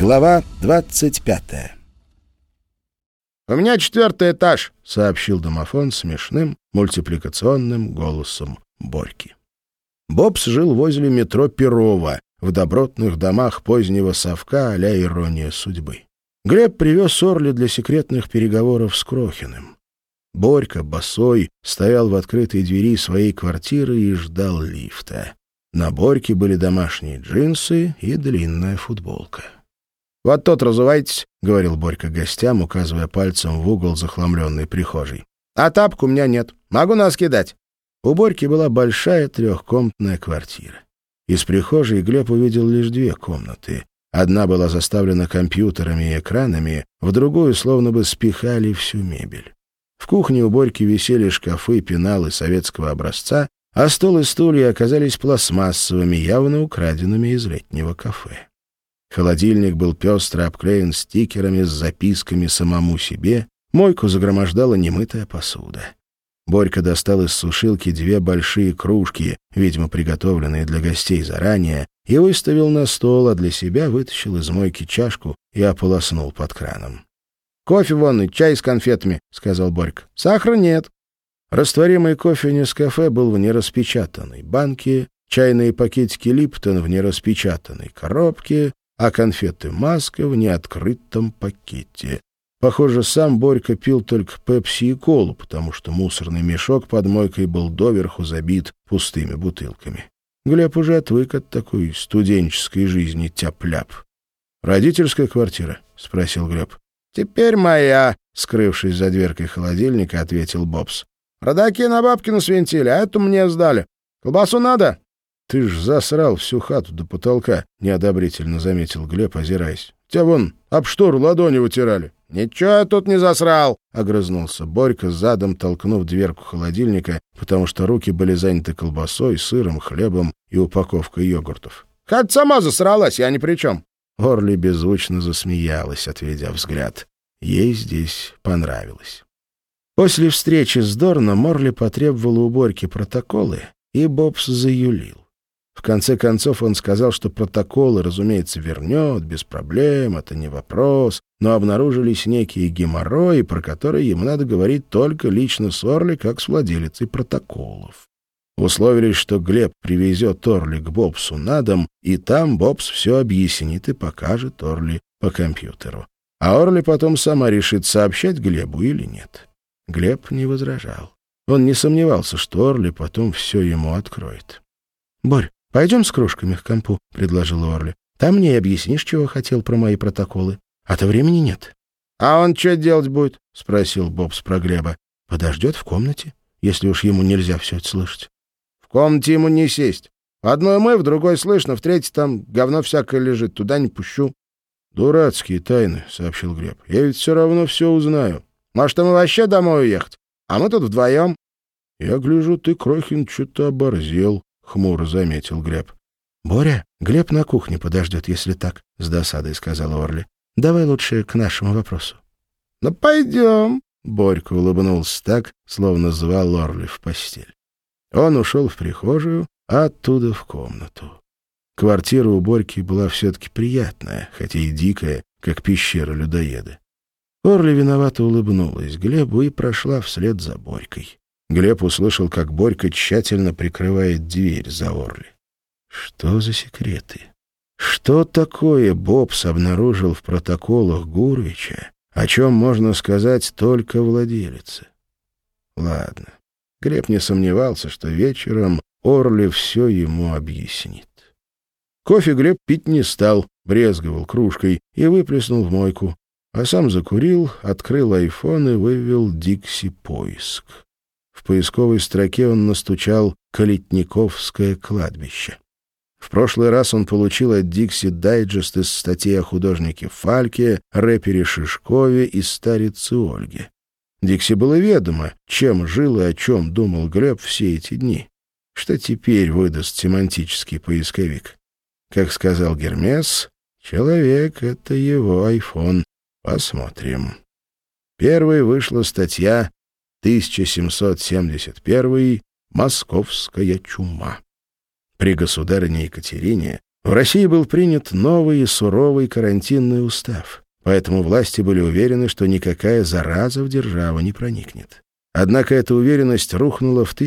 Глава 25. «У меня 4-й этаж», — сообщил домофон смешным мультипликационным голосом Борьки. Бобс жил возле метро Перова, в добротных домах позднего совка а-ля «Ирония судьбы». Глеб привез Орли для секретных переговоров с Крохиным. Борька, босой, стоял в открытой двери своей квартиры и ждал лифта. На Борьке были домашние джинсы и длинная футболка. «Вот тут разувайтесь», — говорил Борька гостям, указывая пальцем в угол захламленной прихожей. «А тапок у меня нет. Могу носки дать». У Борьки была большая трехкомнатная квартира. Из прихожей Глеб увидел лишь 2 комнаты. Одна была заставлена компьютерами и экранами, в другую словно бы спихали всю мебель. В кухне у Борьки висели шкафы, пеналы советского образца, а стол и стулья оказались пластмассовыми, явно украденными из летнего кафе. Холодильник был пестро обклеен стикерами с записками самому себе, мойку загромождала немытая посуда. Борька достал из сушилки 2 большие кружки, видимо, приготовленные для гостей заранее, и выставил на стол, а для себя вытащил из мойки чашку и ополоснул под краном. «Кофе вон и чай с конфетами», — сказал Борька. «Сахара нет». Растворимый кофе Нескафе был в нераспечатанной банке, чайные пакетики Липтон в нераспечатанной коробке, а конфеты Маска в неоткрытом пакете. Похоже, сам Борька пил только пепси и колу, потому что мусорный мешок под мойкой был доверху забит пустыми бутылками. Глеб уже отвык от такой студенческой жизни тяп-ляп. «Родительская квартира?» — спросил Глеб. «Теперь моя», — скрывшись за дверкой холодильника, ответил Бобс. «Родаки на бабкину свинтили, а эту мне сдали. Колбасу надо?» «Ты ж засрал всю хату до потолка», — неодобрительно заметил Глеб, озираясь. «Тебя вон об штору ладони вытирали». «Ничего я тут не засрал», — огрызнулся Борька, задом толкнув дверку холодильника, потому что руки были заняты колбасой, сыром, хлебом и упаковкой йогуртов. «Хата сама засралась, я ни при чем». Орли беззвучно засмеялась, отведя взгляд. Ей здесь понравилось. После встречи с Дорном Орли потребовала у Борьки протоколы, и Бобс заюлил. В конце концов он сказал, что протоколы, разумеется, вернет, без проблем, это не вопрос, но обнаружились некие геморрои, про которые ему надо говорить только лично с Орли, как с владелицей протоколов. Условились, что Глеб привезет Орли к Бобсу на дом, и там Бобс все объяснит и покажет Орли по компьютеру. А Орли потом сама решит, сообщать Глебу или нет. Глеб не возражал. Он не сомневался, что Орли потом все ему откроет. «Борь, пойдем с кружками к компу», — предложил Орли. «Там мне и объяснишь, чего хотел про мои протоколы. А-то времени нет». «А он что делать будет?» — спросил Бобс про Глеба. «Подождет в комнате, если уж ему нельзя все это слышать». «В комнате ему не сесть. В одной мы, в другой слышно, в третьей там говно всякое лежит. Туда не пущу». «Дурацкие тайны», — сообщил Глеб. «Я ведь все равно все узнаю». «Может, ему вообще домой уехать? А мы тут вдвоем». «Я гляжу, ты, Крохин, что-то оборзел», — хмуро заметил Глеб. «Боря, Глеб на кухне подождет, если так», — с досадой сказал Орли. «Давай лучше к нашему вопросу». «Ну, пойдем», — Борька улыбнулся так, словно звал Орли в постель. Он ушел в прихожую, а оттуда в комнату. Квартира у Борьки была все-таки приятная, хотя и дикая, как пещера людоеда. Орли виновато улыбнулась Глебу и прошла вслед за Борькой. Глеб услышал, как Борька тщательно прикрывает дверь за Орли. Что за секреты? Что такое Бобс обнаружил в протоколах Гурвича, о чем можно сказать только владелице? Ладно. Глеб не сомневался, что вечером Орли все ему объяснит. Кофе Глеб пить не стал, брезговал кружкой и выплеснул в мойку, а сам закурил, открыл айфон и вывел Dixie поиск. В поисковой строке он настучал «Калитниковское кладбище». В прошлый раз он получил от Dixie дайджест из статей о художнике Фальке, рэпере Шишкове и старице Ольге. Dixie было ведомо, чем жил и о чем думал Глеб все эти дни. Что теперь выдаст семантический поисковик? Как сказал Гермес, человек — это его айфон. Посмотрим. Первой вышла статья 1771 «Московская чума». При государине Екатерине В России был принят новый и суровый карантинный устав, поэтому власти были уверены, что никакая зараза в державу не проникнет. Однако эта уверенность рухнула в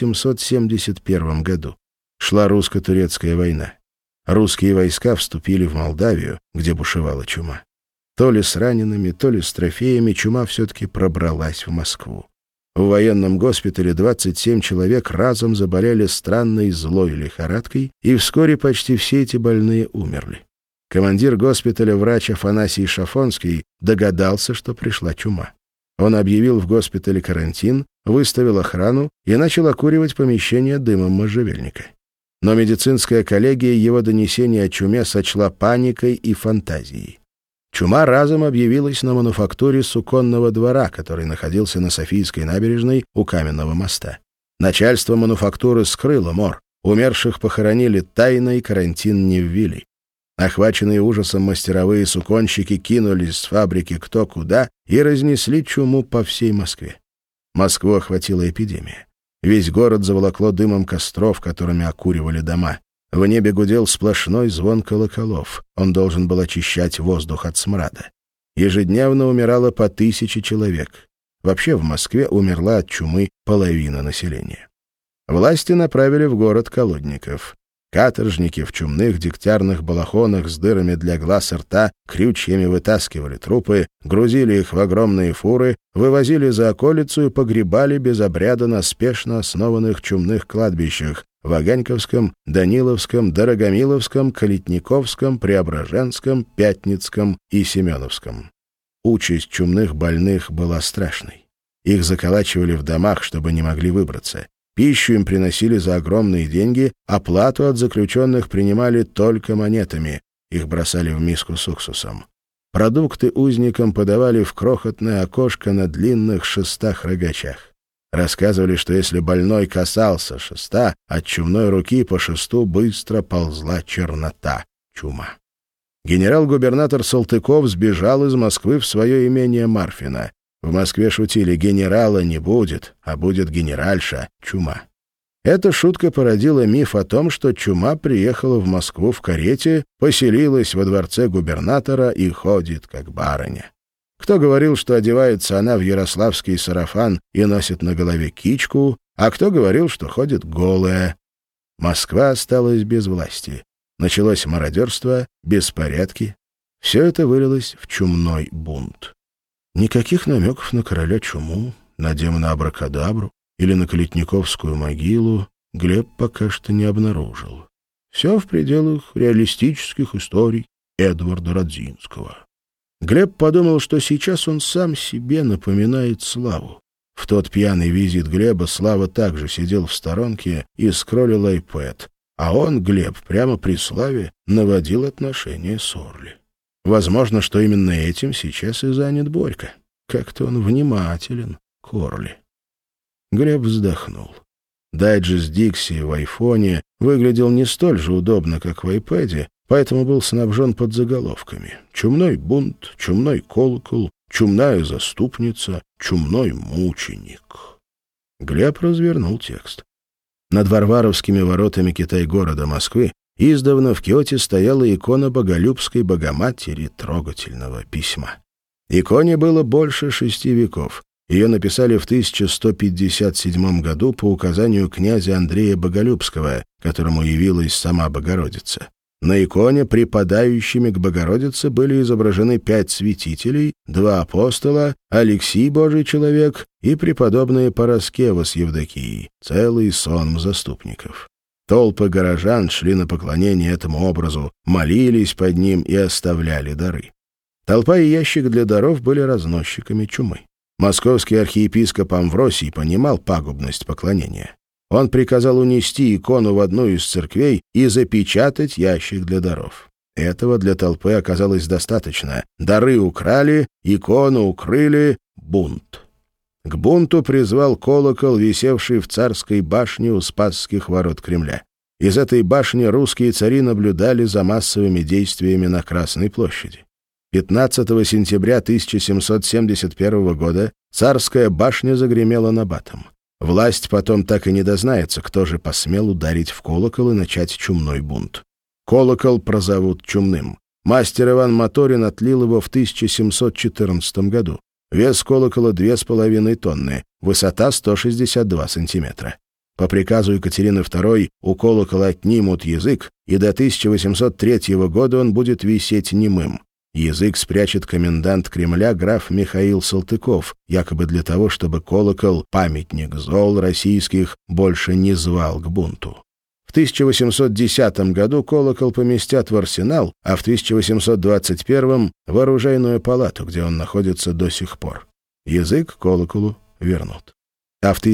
1771 году. Шла русско-турецкая война. Русские войска вступили в Молдавию, где бушевала чума. То ли с ранеными, то ли с трофеями чума все-таки пробралась в Москву. В военном госпитале 27 человек разом заболели странной злой лихорадкой, и вскоре почти все эти больные умерли. Командир госпиталя, врач Афанасий Шафонский, догадался, что пришла чума. Он объявил в госпитале карантин, выставил охрану и начал окуривать помещение дымом можжевельника. Но медицинская коллегия его донесение о чуме сочла паникой и фантазией. Чума разом объявилась на мануфактуре Суконного двора, который находился на Софийской набережной у Каменного моста. Начальство мануфактуры скрыло мор. Умерших похоронили тайно и карантин не ввели. Охваченные ужасом мастеровые суконщики кинулись с фабрики кто куда и разнесли чуму по всей Москве. Москву охватила эпидемия. Весь город заволокло дымом костров, которыми окуривали дома. В небе гудел сплошной звон колоколов. Он должен был очищать воздух от смрада. Ежедневно умирало по 1000 человек. Вообще в Москве умерла от чумы половина населения. Власти направили в город колодников. Каторжники в чумных дегтярных балахонах с дырами для глаз и рта крючьями вытаскивали трупы, грузили их в огромные фуры, вывозили за околицу и погребали без обряда на спешно основанных чумных кладбищах в Ваганьковском, Даниловском, Дорогомиловском, Калитниковском, Преображенском, Пятницком и Семеновском. Участь чумных больных была страшной. Их заколачивали в домах, чтобы не могли выбраться. Пищу им приносили за огромные деньги, оплату от заключенных принимали только монетами, их бросали в миску с уксусом. Продукты узникам подавали в крохотное окошко на длинных шестах-рогачах. Рассказывали, что если больной касался шеста, от чумной руки по шесту быстро ползла чернота, чума. Генерал-губернатор Салтыков сбежал из Москвы в свое имение Марфино. В Москве шутили: генерала не будет, а будет генеральша, чума. Эта шутка породила миф о том, что чума приехала в Москву в карете, поселилась во дворце губернатора и ходит как барыня. Кто говорил, что одевается она в ярославский сарафан и носит на голове кичку, а кто говорил, что ходит голая. Москва осталась без власти. Началось мародерство, беспорядки. Все это вылилось в чумной бунт. Никаких намеков на короля чуму, на демона Абракадабру или на Калитниковскую могилу Глеб пока что не обнаружил. Все в пределах реалистических историй Эдварда Радзинского. Глеб подумал, что сейчас он сам себе напоминает Славу. В тот пьяный визит Глеба Слава также сидел в сторонке и скроллил iPad, а он, Глеб, прямо при Славе наводил отношения с Орли. Возможно, что именно этим сейчас и занят Борька. Как-то он внимателен к Орли. Глеб вздохнул. Дайджест Дикси в айфоне выглядел не столь же удобно, как в айпэде, поэтому был снабжен подзаголовками: «Чумной бунт», «Чумной колокол», «Чумная заступница», «Чумной мученик». Глеб развернул текст. Над Варваровскими воротами Китай-города Москвы издавна в Киоте стояла икона Боголюбской Богоматери трогательного письма. Иконе было больше 6 веков. Ее написали в 1157 году по указанию князя Андрея Боголюбского, которому явилась сама Богородица. На иконе припадающими к Богородице были изображены 5 святителей, 2 апостола, Алексий Божий человек и преподобные Параскева с Евдокией, целый сон заступников. Толпы горожан шли на поклонение этому образу, молились под ним и оставляли дары. Толпа и ящик для даров были разносчиками чумы. Московский архиепископ Амвросий понимал пагубность поклонения. Он приказал унести икону в одну из церквей и запечатать ящик для даров. Этого для толпы оказалось достаточно. Дары украли, икону укрыли, бунт. К бунту призвал колокол, висевший в царской башне у Спасских ворот Кремля. Из этой башни русские цари наблюдали за массовыми действиями на Красной площади. 15 сентября 1771 года царская башня загремела набатом. Власть потом так и не дознается, кто же посмел ударить в колокол и начать чумной бунт. Колокол прозовут чумным. Мастер Иван Моторин отлил его в 1714 году. Вес колокола 2,5 тонны, высота 162 сантиметра. По приказу Екатерины II у колокола отнимут язык, и до 1803 года он будет висеть немым. Язык спрячет комендант Кремля граф Михаил Салтыков, якобы для того, чтобы колокол, памятник зол российских, больше не звал к бунту. В 1810 году колокол поместят в арсенал, а в 1821 — в оружейную палату, где он находится до сих пор. Язык колоколу вернут. А в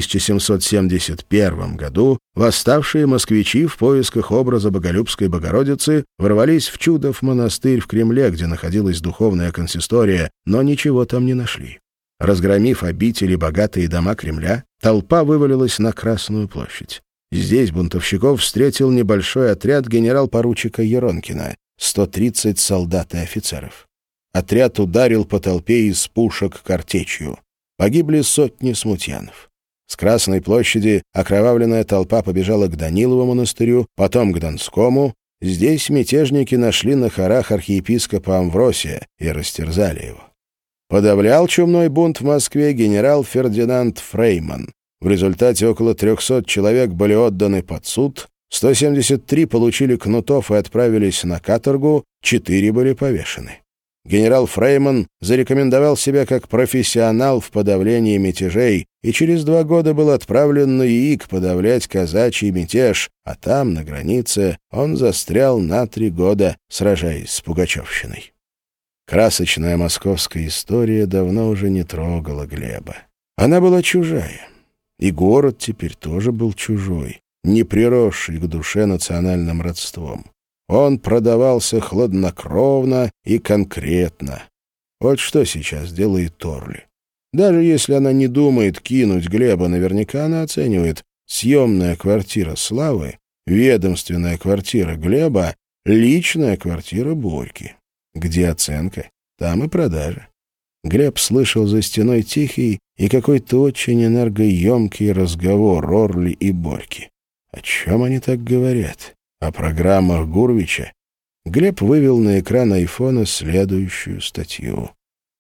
1771 году восставшие москвичи в поисках образа Боголюбской Богородицы ворвались в Чудов монастырь в Кремле, где находилась духовная консистория, но ничего там не нашли. Разгромив обители богатые дома Кремля, толпа вывалилась на Красную площадь. Здесь бунтовщиков встретил небольшой отряд генерал-поручика Еронкина, 130 солдат и офицеров. Отряд ударил по толпе из пушек картечью. Погибли сотни смутьянов. С Красной площади окровавленная толпа побежала к Данилову монастырю, потом к Донскому. Здесь мятежники нашли на хорах архиепископа Амвросия и растерзали его. Подавлял чумной бунт в Москве генерал Фердинанд Фрейман. В результате около 300 человек были отданы под суд, 173 получили кнутов и отправились на каторгу, 4 были повешены. Генерал Фрейман зарекомендовал себя как профессионал в подавлении мятежей и через 2 года был отправлен на Яик подавлять казачий мятеж, а там, на границе, он застрял на 3 года, сражаясь с пугачевщиной. Красочная московская история давно уже не трогала Глеба. Она была чужая. И город теперь тоже был чужой, не приросший к душе национальным родством. Он продавался хладнокровно и конкретно. Вот что сейчас делает Торли. Даже если она не думает кинуть Глеба, наверняка она оценивает: съемная квартира Славы, ведомственная квартира Глеба, личная квартира Борьки. Где оценка, там и продажа. Глеб слышал за стеной тихий и какой-то очень энергоемкий разговор Орли и Борьки. О чем они так говорят? О программах Гурвича? Глеб вывел на экран айфона следующую статью: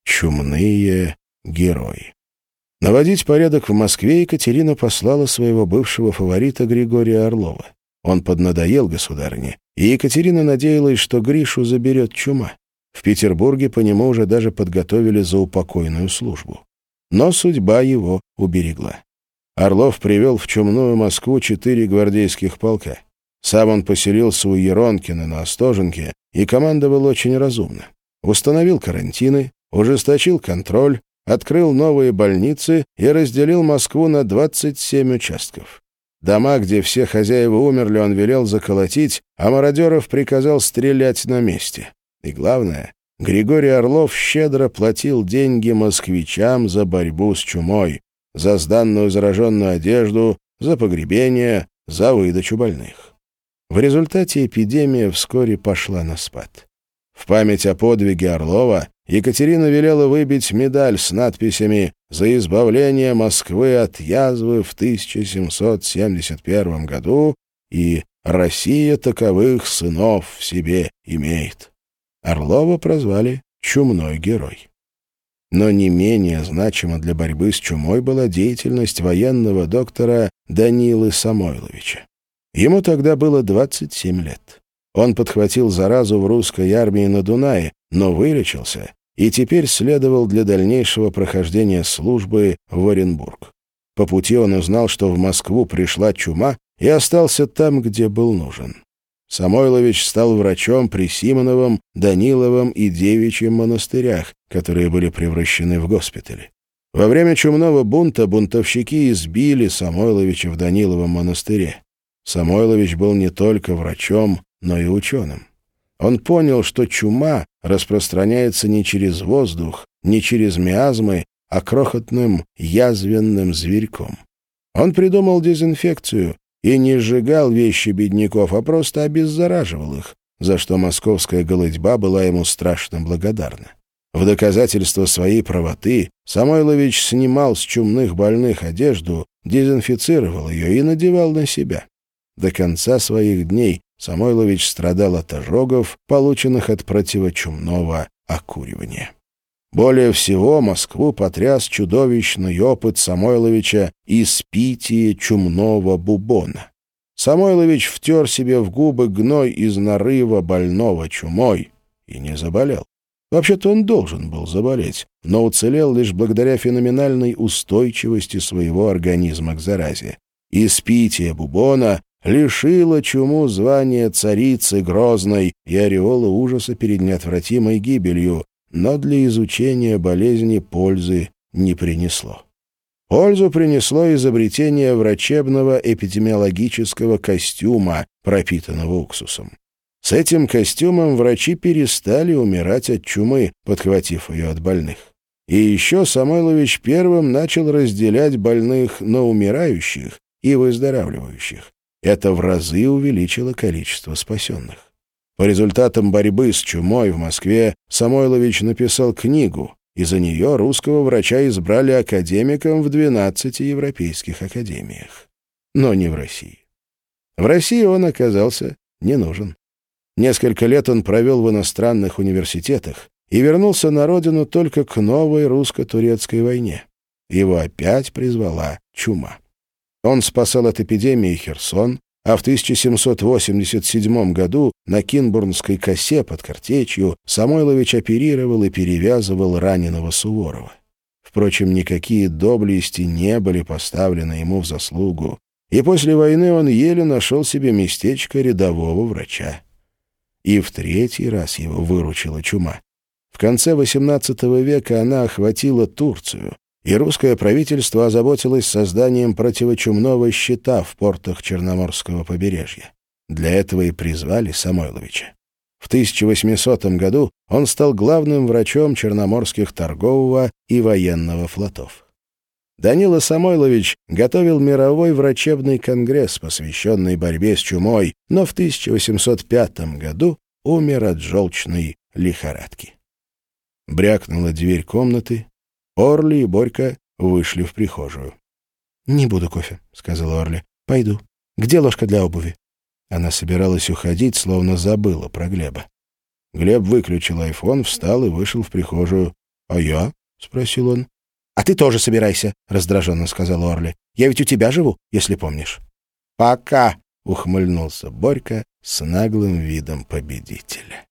«Чумные герои». Наводить порядок в Москве Екатерина послала своего бывшего фаворита Григория Орлова. Он поднадоел государыне, и Екатерина надеялась, что Гришу заберет чума. В Петербурге по нему уже даже подготовили заупокойную службу. Но судьба его уберегла. Орлов привел в чумную Москву 4 гвардейских полка. Сам он поселился у Еронкина на Остоженке и командовал очень разумно. Установил карантины, ужесточил контроль, открыл новые больницы и разделил Москву на 27 участков. Дома, где все хозяева умерли, он велел заколотить, а мародеров приказал стрелять на месте. И главное, Григорий Орлов щедро платил деньги москвичам за борьбу с чумой, за сданную зараженную одежду, за погребение, за выдачу больных. В результате эпидемия вскоре пошла на спад. В память о подвиге Орлова Екатерина велела выбить медаль с надписями «За избавление Москвы от язвы в 1771 году» и «Россия таковых сынов в себе имеет». Орлова прозвали «Чумной герой». Но не менее значима для борьбы с чумой была деятельность военного доктора Данилы Самойловича. Ему тогда было 27 лет. Он подхватил заразу в русской армии на Дунае, но вылечился и теперь следовал для дальнейшего прохождения службы в Оренбург. По пути он узнал, что в Москву пришла чума, и остался там, где был нужен. Самойлович стал врачом при Симоновом, Даниловом и Девичьем монастырях, которые были превращены в госпитали. Во время чумного бунта бунтовщики избили Самойловича в Даниловом монастыре. Самойлович был не только врачом, но и ученым. Он понял, что чума распространяется не через воздух, не через миазмы, а крохотным язвенным зверьком. Он придумал дезинфекцию и не сжигал вещи бедняков, а просто обеззараживал их, за что московская голытьба была ему страшно благодарна. В доказательство своей правоты Самойлович снимал с чумных больных одежду, дезинфицировал ее и надевал на себя. До конца своих дней Самойлович страдал от ожогов, полученных от противочумного окуривания. Более всего Москву потряс чудовищный опыт Самойловича испития чумного бубона. Самойлович втер себе в губы гной из нарыва больного чумой и не заболел. Вообще-то он должен был заболеть, но уцелел лишь благодаря феноменальной устойчивости своего организма к заразе. Испитие бубона лишило чуму звания царицы грозной и ореола ужаса перед неотвратимой гибелью, но для изучения болезни пользы не принесло. Пользу принесло изобретение врачебного эпидемиологического костюма, пропитанного уксусом. С этим костюмом врачи перестали умирать от чумы, подхватив ее от больных. И еще Самойлович первым начал разделять больных на умирающих и выздоравливающих. Это в разы увеличило количество спасенных. По результатам борьбы с чумой в Москве Самойлович написал книгу, и за нее русского врача избрали академиком в 12 европейских академиях. Но не в России. В России он оказался не нужен. Несколько лет он провел в иностранных университетах и вернулся на родину только к новой русско-турецкой войне. Его опять призвала чума. Он спасал от эпидемии Херсон, а в 1787 году на Кинбурнской косе под Картечью Самойлович оперировал и перевязывал раненого Суворова. Впрочем, никакие доблести не были поставлены ему в заслугу, и после войны он еле нашел себе местечко рядового врача. И в третий раз его выручила чума. В конце XVIII века она охватила Турцию, и русское правительство озаботилось созданием противочумного щита в портах Черноморского побережья. Для этого и призвали Самойловича. В 1800 году он стал главным врачом черноморских торгового и военного флотов. Данила Самойлович готовил мировой врачебный конгресс, посвященный борьбе с чумой, но в 1805 году умер от желчной лихорадки. Брякнула дверь комнаты. Орли и Борька вышли в прихожую. «Не буду кофе», — сказала Орли. «Пойду. Где ложка для обуви?» Она собиралась уходить, словно забыла про Глеба. Глеб выключил айфон, встал и вышел в прихожую. «А я?» — спросил он. «А ты тоже собирайся», — раздраженно сказала Орли. «Я ведь у тебя живу, если помнишь». «Пока», — ухмыльнулся Борька с наглым видом победителя.